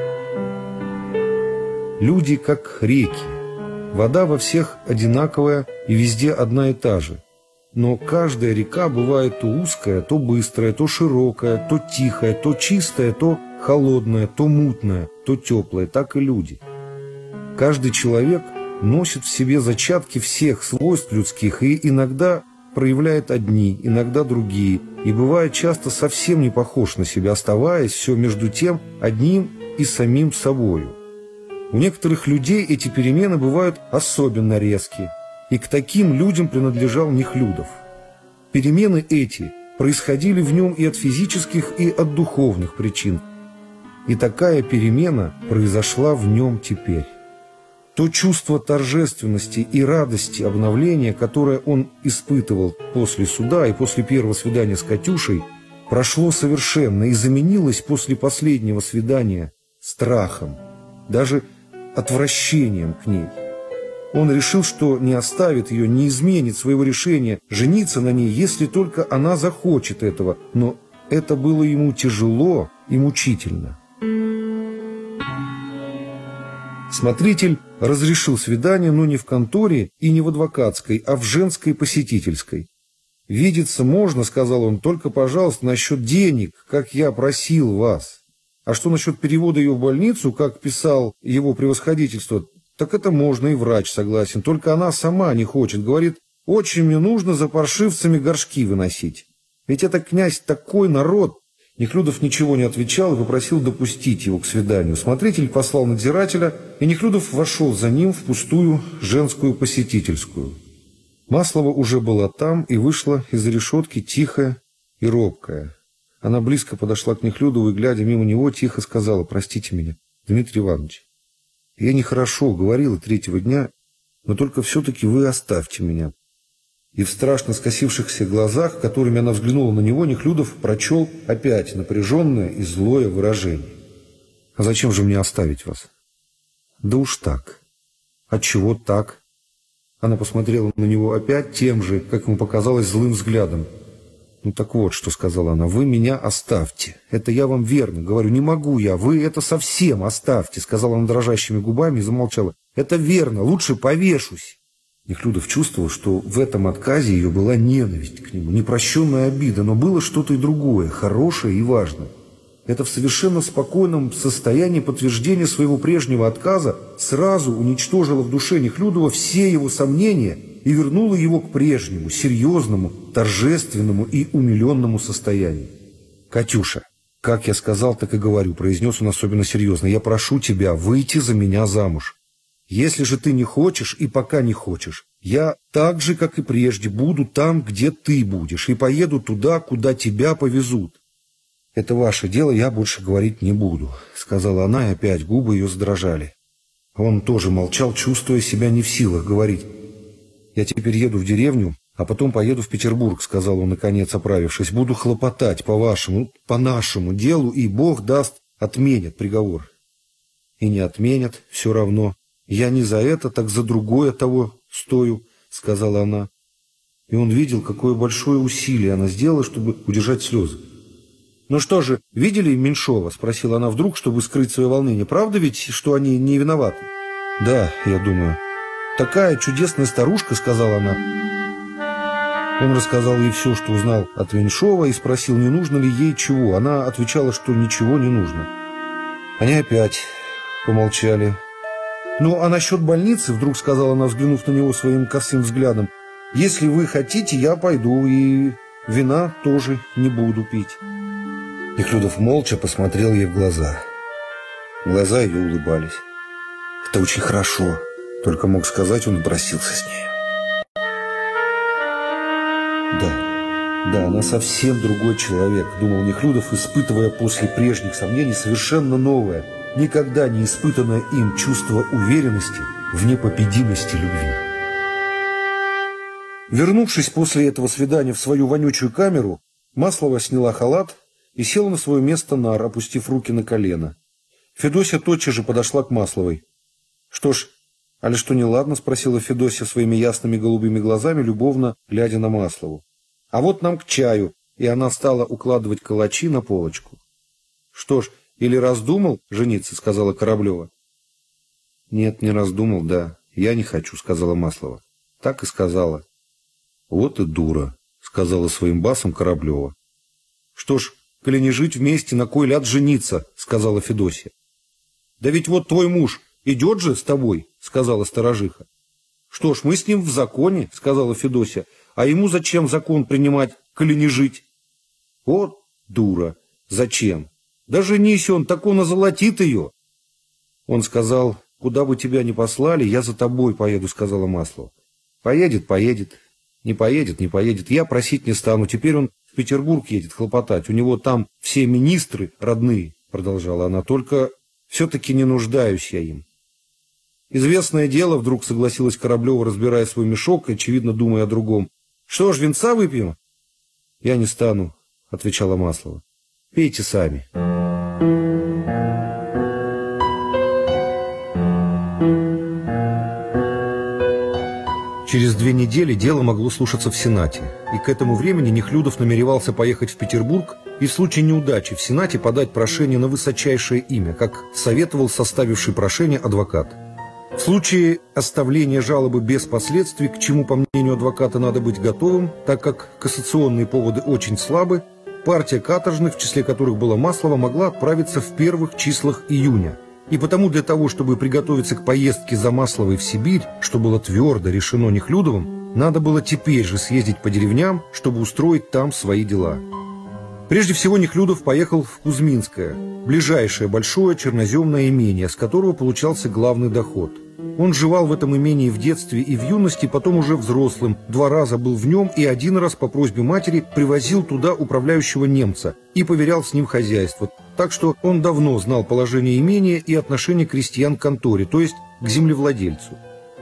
Speaker 2: Люди как реки. Вода во всех одинаковая и везде одна и та же. Но каждая река бывает то узкая, то быстрая, то широкая, то тихая, то чистая, то холодная, то мутная, то теплая. Так и люди. Каждый человек носит в себе зачатки всех свойств людских и иногда проявляет одни, иногда другие, и бывает часто совсем не похож на себя, оставаясь все между тем одним и самим собою. У некоторых людей эти перемены бывают особенно резкие, и к таким людям принадлежал Нехлюдов. Перемены эти происходили в нем и от физических, и от духовных причин, и такая перемена произошла в нем теперь. То чувство торжественности и радости обновления, которое он испытывал после суда и после первого свидания с Катюшей, прошло совершенно и заменилось после последнего свидания страхом, даже отвращением к ней. Он решил, что не оставит ее, не изменит своего решения жениться на ней, если только она захочет этого, но это было ему тяжело и мучительно. Смотритель разрешил свидание, но не в конторе и не в адвокатской, а в женской посетительской. «Видеться можно, — сказал он, — только, пожалуйста, насчет денег, как я просил вас. А что насчет перевода ее в больницу, как писал его превосходительство, так это можно, и врач согласен. Только она сама не хочет. Говорит, очень мне нужно за паршивцами горшки выносить. Ведь это, князь, такой народ». Нехлюдов ничего не отвечал и попросил допустить его к свиданию. Смотритель послал надзирателя, и Нехлюдов вошел за ним в пустую женскую посетительскую. Маслова уже была там и вышла из-за решетки тихая и робкая. Она близко подошла к Нехлюдову и, глядя мимо него, тихо сказала: «Простите меня, Дмитрий Иванович. Я нехорошо говорила третьего дня, но только все-таки вы оставьте меня. И в страшно скосившихся глазах, которыми она взглянула на него, Нехлюдов прочел опять напряженное и злое выражение. «А зачем же мне оставить вас?» «Да уж так». «Отчего так?» Она посмотрела на него опять тем же, как ему показалось, злым взглядом. «Ну так вот, что сказала она, вы меня оставьте. Это я вам верно говорю, не могу я, вы это совсем оставьте», сказала она дрожащими губами и замолчала. «Это верно, лучше повешусь». Нехлюдов чувствовал, что в этом отказе ее была ненависть к нему, непрощенная обида, но было что-то и другое, хорошее и важное. Это в совершенно спокойном состоянии подтверждения своего прежнего отказа сразу уничтожило в душе Нехлюдова все его сомнения и вернуло его к прежнему, серьезному, торжественному и умиленному состоянию. «Катюша, как я сказал, так и говорю», — произнес он особенно серьезно, — «я прошу тебя выйти за меня замуж. Если же ты не хочешь и пока не хочешь, я так же, как и прежде, буду там, где ты будешь, и поеду туда, куда тебя повезут». «Это ваше дело, я больше говорить не буду», — сказала она, и опять губы ее задрожали. Он тоже молчал, чувствуя себя не в силах говорить. «Я теперь еду в деревню, а потом поеду в Петербург», — сказал он, наконец оправившись. «Буду хлопотать по вашему, по нашему делу, и Бог даст, отменят приговор». «И не отменят, все равно. Я не за это, так за другое того стою», — сказала она. И он видел, какое большое усилие она сделала, чтобы удержать слезы. «Ну что же, видели Меньшова?» — спросила она вдруг, чтобы скрыть свое волнение. «Правда ведь, что они не виноваты?» «Да, я думаю». «Такая чудесная старушка», — сказала она. Он рассказал ей все, что узнал от Меньшова, и спросил, не нужно ли ей чего. Она отвечала, что ничего не нужно. Они опять помолчали. «Ну, а насчет больницы», — вдруг сказала она, взглянув на него своим косым взглядом, «если вы хотите, я пойду, и вина тоже не буду пить». Нехлюдов молча посмотрел ей в глаза. Глаза ее улыбались. «Это очень хорошо», — только мог сказать он и простился с ней. Да, она совсем другой человек, думал Нехлюдов, испытывая после прежних сомнений совершенно новое, никогда не испытанное им чувство уверенности в непобедимости любви. Вернувшись после этого свидания в свою вонючую камеру, Маслова сняла халат и села на свое место нар, опустив руки на колено. Федосья тотчас же подошла к Масловой. «Что ж, али что неладно?» — спросила Федосья своими ясными голубыми глазами, любовно глядя на Маслову. «А вот нам к чаю», и она стала укладывать калачи на полочку. «Что ж, или раздумал жениться?» — сказала Кораблева. «Нет, не раздумал, да. Я не хочу», — сказала Маслова. Так и сказала. «Вот и дура», — сказала своим басом Кораблева. «Что ж, коли не жить вместе, на кой ляд жениться?» — сказала Федосья. «Да ведь вот твой муж идет же с тобой», — сказала сторожиха. «Что ж, мы с ним в законе», — сказала Федосья. «А ему зачем закон принимать, коли не жить?» «Вот дура! Зачем? Да женись он, так он озолотит ее!» Он сказал: «Куда бы тебя ни послали, я за тобой поеду», — сказала Маслова. «Поедет, поедет. Не поедет, не поедет. Я просить не стану. Теперь он в Петербург едет хлопотать. У него там все министры родные», — продолжала она. «Только все-таки не нуждаюсь я им». «Известное дело», — вдруг согласилась Кораблева, разбирая свой мешок, очевидно думая о другом. «Что ж, винца выпьем?» «Я не стану», — отвечала Маслова. «Пейте сами». Через 2 недели дело могло слушаться в Сенате, и к этому времени Нехлюдов намеревался поехать в Петербург и в случае неудачи в Сенате подать прошение на высочайшее имя, как советовал составивший прошение адвокат. В случае оставления жалобы без последствий, к чему, по мнению адвоката, надо быть готовым, так как кассационные поводы очень слабы, партия каторжных, в числе которых была Маслова, могла отправиться в первых числах июня. И потому для того, чтобы приготовиться к поездке за Масловой в Сибирь, что было твердо решено Нехлюдовым, надо было теперь же съездить по деревням, чтобы устроить там свои дела. Прежде всего Нехлюдов поехал в Кузьминское, ближайшее большое черноземное имение, с которого получался главный доход. Он жевал в этом имении в детстве и в юности, потом уже взрослым, 2 раза был в нем и 1 раз по просьбе матери привозил туда управляющего немца и поверял с ним хозяйство. Так что он давно знал положение имения и отношение крестьян к конторе, то есть к землевладельцу.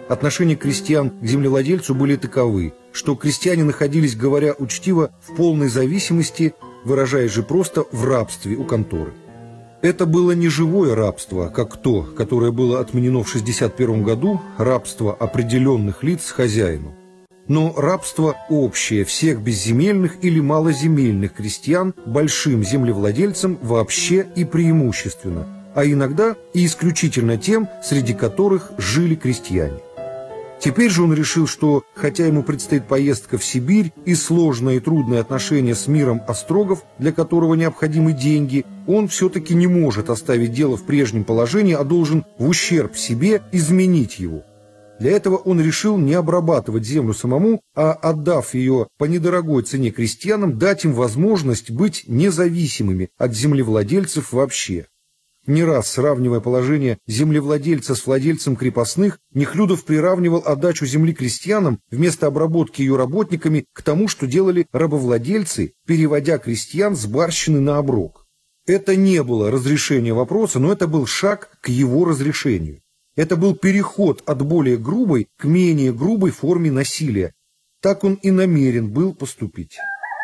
Speaker 2: отношения крестьян к землевладельцу были таковы, что крестьяне находились, говоря учтиво, в полной зависимости, выражаясь же просто, в рабстве у конторы. Это было не живое рабство, как то, которое было отменено в 1961 году, рабство определенных лиц хозяину, но рабство общее всех безземельных или малоземельных крестьян большим землевладельцам вообще и преимущественно, а иногда и исключительно тем, среди которых жили крестьяне. Теперь же он решил, что, хотя ему предстоит поездка в Сибирь и сложное и трудное отношение с миром острогов, для которого необходимы деньги, он все-таки не может оставить дело в прежнем положении, а должен в ущерб себе изменить его. Для этого он решил не обрабатывать землю самому, а, отдав ее по недорогой цене крестьянам, дать им возможность быть независимыми от землевладельцев вообще. Не раз, сравнивая положение землевладельца с владельцем крепостных, Нехлюдов приравнивал отдачу земли крестьянам вместо обработки ее работниками к тому, что делали рабовладельцы, переводя крестьян с барщины на оброк. Это не было разрешение вопроса, но это был шаг к его разрешению. Это был переход от более грубой к менее грубой форме насилия. Так он и намерен был поступить.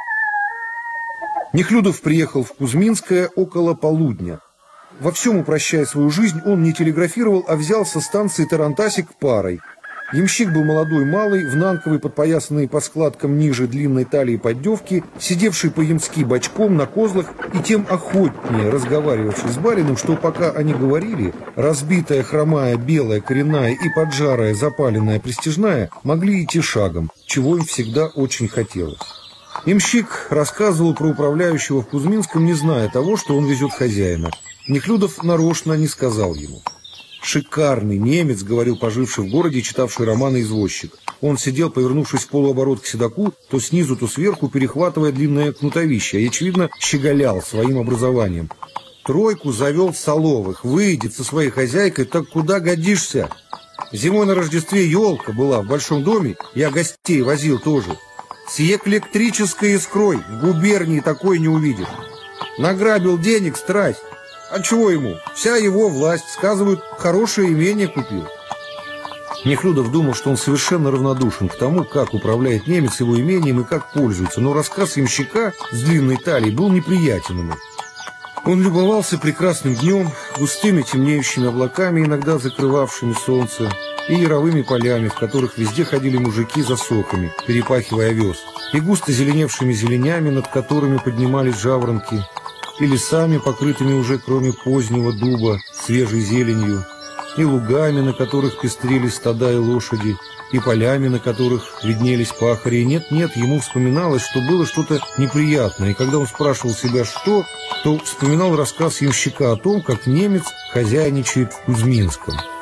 Speaker 2: Нехлюдов приехал в Кузьминское около полудня. Во всем упрощая свою жизнь, он не телеграфировал, а взял со станции Тарантасик парой. Ямщик был молодой малый, в нанковой подпоясанной по складкам ниже длинной талии поддевки, сидевший по-ямски бочком на козлах и тем охотнее разговаривавший с барином, что пока они говорили, разбитая, хромая, белая, коренная и поджарая, запаленная, пристяжная могли идти шагом, чего им всегда очень хотелось. Ямщик рассказывал про управляющего в Кузьминском, не зная того, что он везет хозяина. Нехлюдов нарочно не сказал ему. «Шикарный немец», — говорил поживший в городе и читавший романы извозчик. Он сидел, повернувшись в полуоборот к седоку, то снизу, то сверху, перехватывая длинное кнутовище, и, очевидно, щеголял своим образованием. «Тройку завел Соловых, выйдет со своей хозяйкой, так куда годишься? Зимой на Рождестве елка была в большом доме, я гостей возил тоже. С электрической искрой в губернии такой не увидишь. Награбил денег, страсть. А чего ему? Вся его власть, сказывают, хорошее имение купил». Нехлюдов думал, что он совершенно равнодушен к тому, как управляет немец его имением и как пользуется, но рассказ ямщика с длинной талией был неприятен ему. Он любовался прекрасным днем, густыми темнеющими облаками, иногда закрывавшими солнце, и яровыми полями, в которых везде ходили мужики за соками, перепахивая овес, и густо зеленевшими зеленями, над которыми поднимались жаворонки, и лесами, покрытыми уже, кроме позднего дуба, свежей зеленью, и лугами, на которых пестрили стада и лошади, и полями, на которых виднелись пахари. И нет-нет, ему вспоминалось, что было что-то неприятное, и когда он спрашивал себя, что, то вспоминал рассказ ямщика о том, как немец хозяйничает в Кузьминском.